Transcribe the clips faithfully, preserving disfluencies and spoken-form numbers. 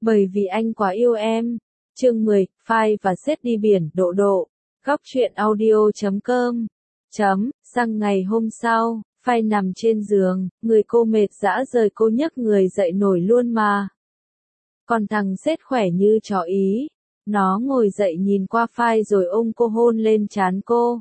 Bởi vì anh quá yêu em. Chương mười, Phai và Sết đi biển, độ độ. Góc truyện audio chấm com. Chấm, sang ngày hôm sau, Phai nằm trên giường, người cô mệt dã rời, cô nhấc người dậy nổi luôn mà. Còn thằng Sết khỏe như chó Ý. Nó ngồi dậy nhìn qua Phai rồi ôm cô hôn lên trán cô.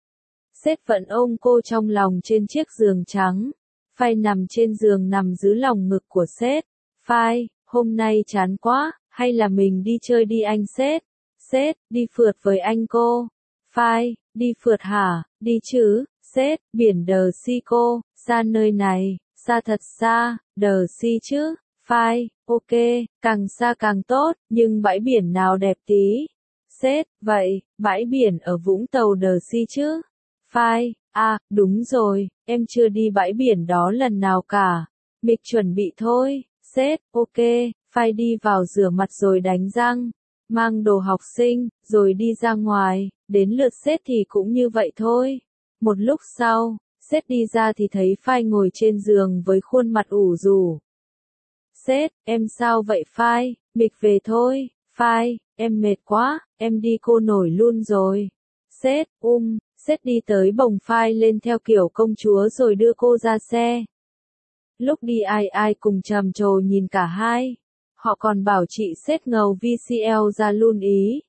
Sết vẫn ôm cô trong lòng trên chiếc giường trắng. Phai nằm trên giường nằm dưới lòng ngực của Sết. Phai, hôm nay chán quá, hay là mình đi chơi đi anh Sết? Sết, đi phượt với anh cô. Phai, đi phượt hả? Đi chứ, Sết, biển Đờ Si cô, xa nơi này, xa thật xa, Đờ Si chứ. Phai, ok, càng xa càng tốt, nhưng bãi biển nào đẹp tí? Sết, vậy, bãi biển ở Vũng Tàu Đờ Si chứ? Phai, à, đúng rồi, em chưa đi bãi biển đó lần nào cả. Mịch chuẩn bị thôi. Sết, ok, Phai đi vào rửa mặt rồi đánh răng, mang đồ học sinh, rồi đi ra ngoài, đến lượt Sết thì cũng như vậy thôi. Một lúc sau, Sết đi ra thì thấy Phai ngồi trên giường với khuôn mặt ủ rũ. Sết, em sao vậy Phai? Mịch về thôi. Phai, em mệt quá, em đi cô nổi luôn rồi. Sết, um, Sết đi tới bồng Phai lên theo kiểu công chúa rồi đưa cô ra xe. Lúc đi ai ai cùng trầm trồ nhìn cả hai. Họ còn bảo chị Sết ngầu vê xê lờ ra luôn ý.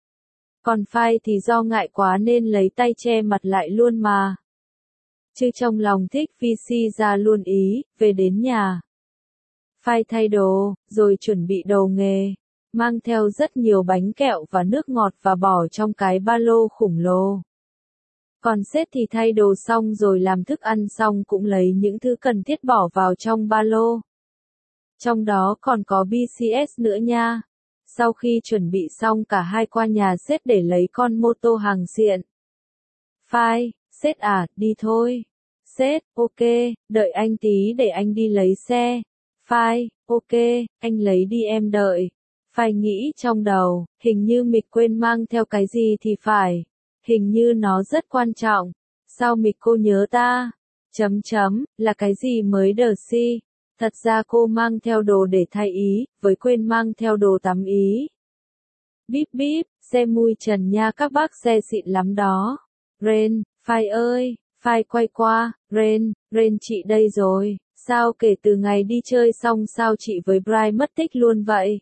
Còn Phai thì do ngại quá nên lấy tay che mặt lại luôn mà. Chứ trong lòng thích vê xê ra luôn ý, về đến nhà. Phai thay đồ, rồi chuẩn bị đồ nghề. Mang theo rất nhiều bánh kẹo và nước ngọt và bỏ trong cái ba lô khủng lồ. Còn Sết thì thay đồ xong rồi làm thức ăn xong cũng lấy những thứ cần thiết bỏ vào trong ba lô. Trong đó còn có bê xê ét nữa nha. Sau khi chuẩn bị xong cả hai qua nhà Sết để lấy con mô tô hàng xịn. Phai, Sết à, đi thôi. Sết, ok, đợi anh tí để anh đi lấy xe. Phai, ok, anh lấy đi em đợi. Phai nghĩ trong đầu, hình như Mịch quên mang theo cái gì thì phải. Hình như nó rất quan trọng. Sao Mịch cô nhớ ta? Chấm chấm, là cái gì mới Đờ Si? Thật ra cô mang theo đồ để thay ý, với quên mang theo đồ tắm ý. Bíp bíp, xe mui trần nha các bác, xe xịn lắm đó. Ren, Phai ơi, Phai quay qua, Ren, Ren chị đây rồi. Sao kể từ ngày đi chơi xong sao chị với Bry mất tích luôn vậy?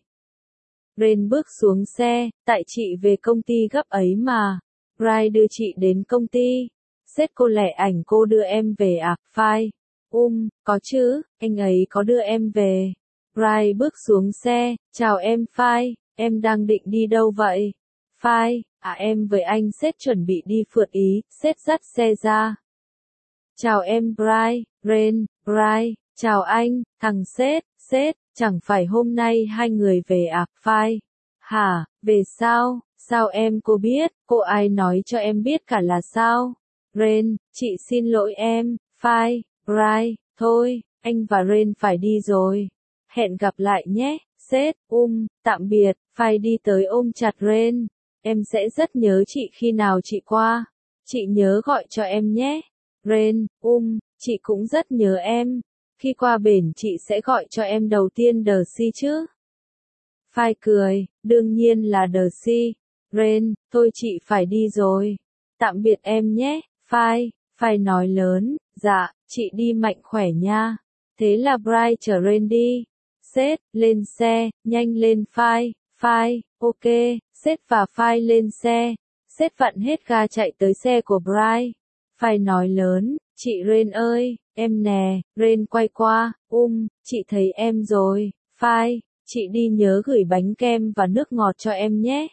Ren bước xuống xe, tại chị về công ty gấp ấy mà. Bry đưa chị đến công ty. Sết cô lẻ ảnh cô đưa em về à? Phai, um, có chứ, anh ấy có đưa em về. Bry bước xuống xe, chào em Phai, em đang định đi đâu vậy? Phai, à em với anh Sết chuẩn bị đi phượt ý, Sết dắt xe ra. Chào em Bry, Ren, Bry, chào anh, thằng Sết, Sết, chẳng phải hôm nay hai người về à? Phai, hả, về sao? Sao em cô biết, cô ai nói cho em biết cả là sao? Ren, chị xin lỗi em. Phai, Bry, thôi, anh và Ren phải đi rồi. Hẹn gặp lại nhé. Sết, um, tạm biệt. Phai đi tới ôm chặt Ren. Em sẽ rất nhớ chị khi nào chị qua. Chị nhớ gọi cho em nhé. Ren, um, chị cũng rất nhớ em. Khi qua bển chị sẽ gọi cho em đầu tiên Đờ Si chứ. Phai cười, đương nhiên là Đờ Si. Ren, thôi chị phải đi rồi. Tạm biệt em nhé. Phai, Phai nói lớn, dạ, chị đi mạnh khỏe nha. Thế là Bry chở Ren đi. Sết, lên xe, nhanh lên Phai. Phai, ok, Sết và Phai lên xe. Sết vặn hết ga chạy tới xe của Bry. Phai nói lớn, chị Ren ơi, em nè. Ren quay qua, um, chị thấy em rồi. Phai, chị đi nhớ gửi bánh kem và nước ngọt cho em nhé.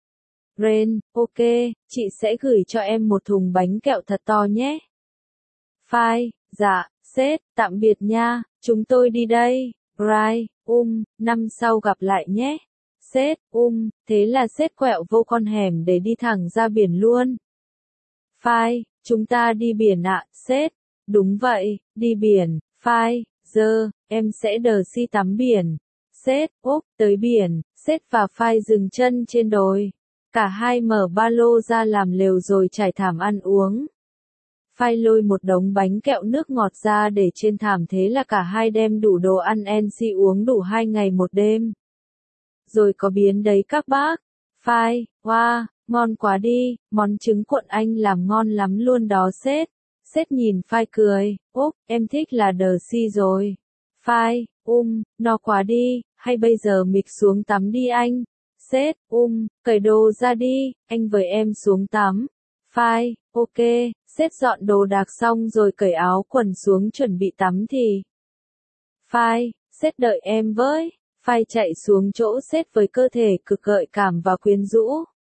Ren, ok, chị sẽ gửi cho em một thùng bánh kẹo thật to nhé. Phai, dạ, Sết, tạm biệt nha, chúng tôi đi đây. Bry, um, năm sau gặp lại nhé. Sết, um, thế là Sết quẹo vô con hẻm để đi thẳng ra biển luôn. Phai, chúng ta đi biển ạ, Sết. Đúng vậy, đi biển. Phai, giờ, em sẽ Đờ Si tắm biển. Sết, úp, tới biển, Sết và Phai dừng chân trên đồi. Cả hai mở ba lô ra làm lều rồi trải thảm ăn uống. Phai lôi một đống bánh kẹo nước ngọt ra để trên thảm, thế là cả hai đem đủ đồ ăn en xê uống đủ hai ngày một đêm. rồi có biến đấy các bác. Phai, wow, ngon quá đi, món trứng cuộn anh làm ngon lắm luôn đó sếp. Sếp nhìn Phai cười, úp, em thích là đờ si rồi. Phai, um, no quá đi, hay bây giờ mịch xuống tắm đi anh. Sếp, um, cởi đồ ra đi, anh với em xuống tắm. Phai, ok, sếp dọn đồ đạc xong rồi cởi áo quần xuống chuẩn bị tắm thì. Phai, sếp đợi em với. Phai chạy xuống chỗ sếp với cơ thể cực gợi cảm và quyến rũ.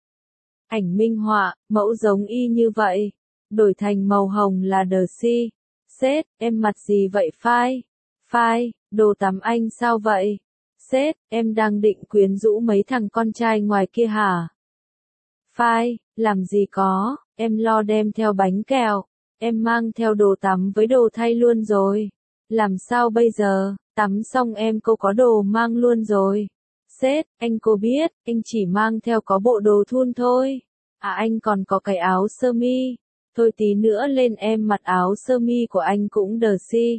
Ảnh minh họa, mẫu giống y như vậy. Đổi thành màu hồng là đờ si. Sếp, em mặt gì vậy Phai? Phai, đồ tắm anh sao vậy? Sếp, em đang định quyến rũ mấy thằng con trai ngoài kia hả? Phai, làm gì có, em lo đem theo bánh kẹo. Em mang theo đồ tắm với đồ thay luôn rồi. Làm sao bây giờ, tắm xong em cô có đồ mang luôn rồi. Sếp, anh cô biết, anh chỉ mang theo có bộ đồ thun thôi. À anh còn có cái áo sơ mi. Thôi tí nữa lên em mặc áo sơ mi của anh cũng đờ si.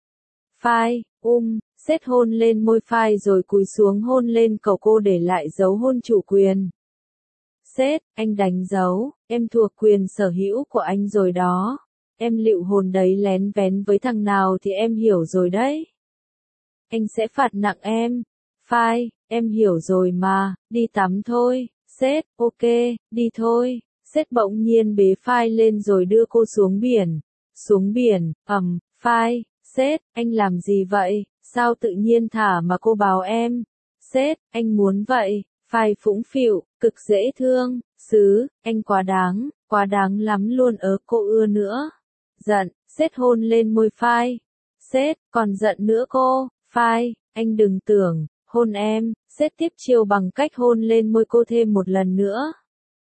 Phai, um, sếp hôn lên môi Phai rồi cúi xuống hôn lên cầu cô để lại dấu hôn chủ quyền. Sếp, anh đánh dấu, em thuộc quyền sở hữu của anh rồi đó. Em lựu hồn đấy lén vén với thằng nào thì em hiểu rồi đấy. Anh sẽ phạt nặng em. Phai, em hiểu rồi mà, đi tắm thôi. Sếp, ok, đi thôi. Sếp bỗng nhiên bế Phai lên rồi đưa cô xuống biển. Xuống biển, ầm, Phai, sếp, anh làm gì vậy? Sao tự nhiên thả mà cô bảo em? Sếp, anh muốn vậy. Phai phũng phịu, cực dễ thương. Xứ, anh quá đáng, quá đáng lắm luôn ớ cô ưa nữa. Giận, sếp hôn lên môi Phai. Sếp, còn giận nữa cô. Phai, anh đừng tưởng, hôn em. Sếp tiếp chiêu bằng cách hôn lên môi cô thêm một lần nữa.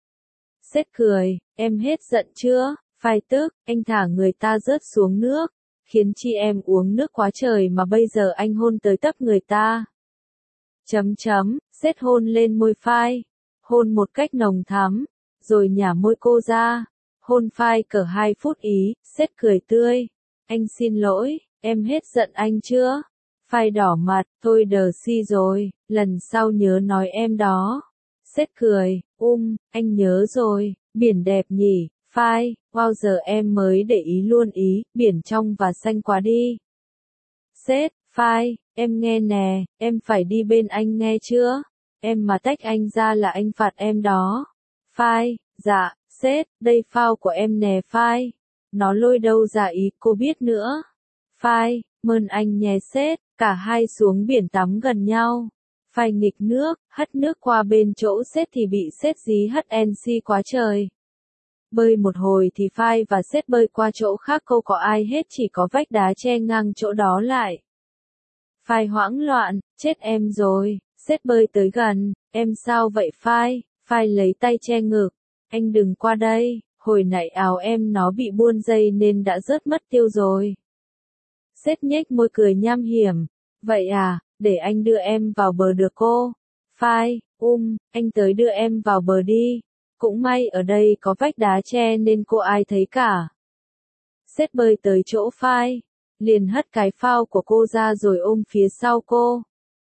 Sếp cười, em hết giận chưa? Phai tức, anh thả người ta rớt xuống nước. Khiến chị em uống nước quá trời mà bây giờ anh hôn tới tấp người ta. Chấm chấm, sếp hôn lên môi Phai. Hôn một cách nồng thắm, rồi nhả môi cô ra. Hôn Phai cỡ hai phút ý, sếp cười tươi. Anh xin lỗi, em hết giận anh chưa? Phai đỏ mặt, thôi đờ si rồi, lần sau nhớ nói em đó. Sếp cười, um, anh nhớ rồi, biển đẹp nhỉ, Phai, bao giờ em mới để ý luôn ý, biển trong và xanh quá đi. Sếp, Phai, em nghe nè, em phải đi bên anh nghe chưa? Em mà tách anh ra là anh phạt em đó. Phai, dạ, sếp, đây phao của em nè Phai. Nó lôi đâu ra ý cô biết nữa. Phai, mơn anh nhé sếp, cả hai xuống biển tắm gần nhau. Phai nghịch nước, hất nước qua bên chỗ sếp thì bị sếp dí hất en xê quá trời. Bơi một hồi thì Phai và sếp bơi qua chỗ khác câu có ai hết chỉ có vách đá che ngang chỗ đó lại. Phai hoảng loạn, chết em rồi, sếp bơi tới gần, em sao vậy Phai? Phai lấy tay che ngực, anh đừng qua đây, hồi nãy áo em nó bị buôn dây nên đã rớt mất tiêu rồi. Sếp nhếch môi cười nham hiểm, vậy à, để anh đưa em vào bờ được cô. Phai, um, anh tới đưa em vào bờ đi, cũng may ở đây có vách đá che nên cô ai thấy cả. Sếp bơi tới chỗ Phai, liền hất cái phao của cô ra rồi ôm phía sau cô.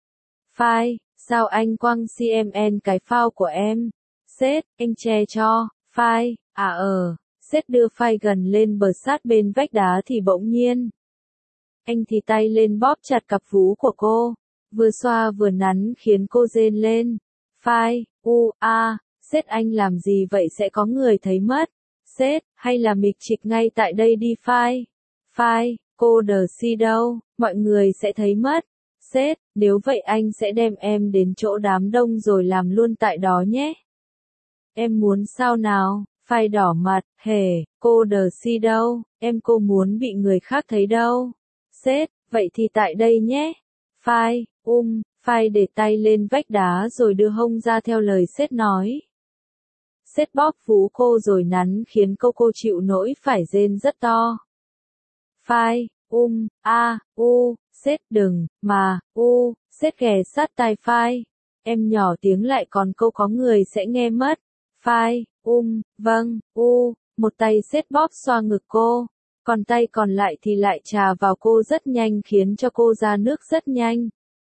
Phai, sao anh quăng xê em en cái phao của em? Sếp, anh che cho. Phai, à ờ, sếp đưa Phai gần lên bờ sát bên vách đá thì bỗng nhiên. Anh thì tay lên bóp chặt cặp vú của cô, vừa xoa vừa nắn khiến cô rên lên. Phai, u, a, sếp anh làm gì vậy sẽ có người thấy mất. Sếp, hay là mịch trịch ngay tại đây đi Phai. Phai, cô đờ si đâu, mọi người sẽ thấy mất. Sếp, nếu vậy anh sẽ đem em đến chỗ đám đông rồi làm luôn tại đó nhé. Em muốn sao nào? Phai đỏ mặt, hề, cô đờ si đâu, em cô muốn bị người khác thấy đâu. Sếp, vậy thì tại đây nhé. Phai, um, Phai để tay lên vách đá rồi đưa hông ra theo lời sếp nói. Sếp bóp vú cô rồi nắn khiến cô cô chịu nỗi phải rên rất to. Phai, um, a, u, sếp đừng, mà, u, sếp ghé sát tai Phai. Em nhỏ tiếng lại còn câu có người sẽ nghe mất. Phai, um, vâng, u, một tay sếp bóp xoa ngực cô, còn tay còn lại thì lại chà vào cô rất nhanh khiến cho cô ra nước rất nhanh.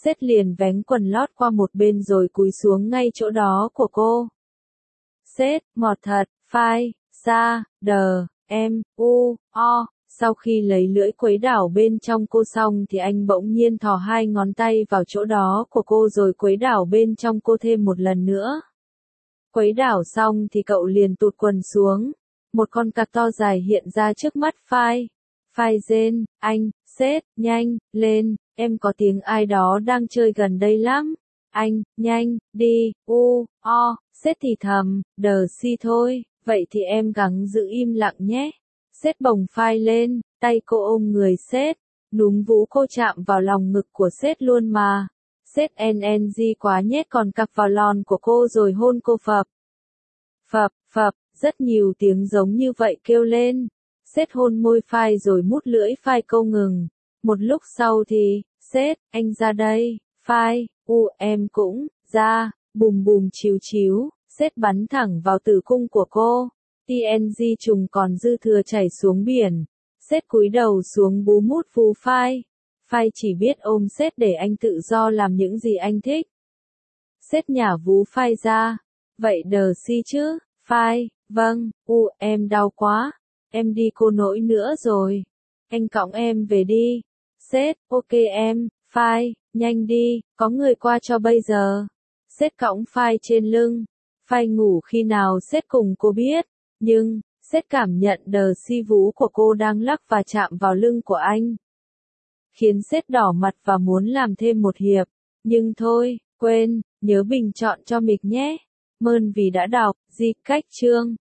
Sếp liền vén quần lót qua một bên rồi cúi xuống ngay chỗ đó của cô. Sếp, ngọt thật, phai, sa, đờ, em, u, o. Sau khi lấy lưỡi quấy đảo bên trong cô xong thì anh bỗng nhiên thò hai ngón tay vào chỗ đó của cô rồi quấy đảo bên trong cô thêm một lần nữa. Quấy đảo xong thì cậu liền tụt quần xuống. Một con cặc to dài hiện ra trước mắt phai. Phai rên, anh, sếp, nhanh, lên, em có tiếng ai đó đang chơi gần đây lắm. Anh, nhanh, đi, u, o, sếp thì thầm, đờ si thôi, vậy thì em gắng giữ im lặng nhé. Sếp bồng phai lên, tay cô ôm người sếp, núm vú cô chạm vào lòng ngực của sếp luôn mà. Sếp en en gi quá nhét còn cặc vào lon của cô rồi hôn cô phập. Phập, phập, rất nhiều tiếng giống như vậy kêu lên. Sếp hôn môi phai rồi mút lưỡi phai câu ngừng. Một lúc sau thì, sếp, anh ra đây, phai, u em cũng, ra, bùm bùm chiếu chiếu, sếp bắn thẳng vào tử cung của cô. tê en giê trùng còn dư thừa chảy xuống biển. Sếp cúi đầu xuống bú mút vú phai. Phai chỉ biết ôm sếp để anh tự do làm những gì anh thích. Sếp nhả vú phai ra. Vậy đờ si chứ, phai, vâng, u em đau quá. Em đi cô nỗi nữa rồi. Anh cõng em về đi. Sếp, ok em, phai, nhanh đi, có người qua cho bây giờ. Sếp cõng phai trên lưng. Phai ngủ khi nào sếp cùng cô biết. Nhưng, sếp cảm nhận đờ si vú của cô đang lắc và chạm vào lưng của anh. Khiến sếp đỏ mặt và muốn làm thêm một hiệp. Nhưng thôi, quên, nhớ bình chọn cho mình nhé. Mơn vì đã đọc, di cách chương.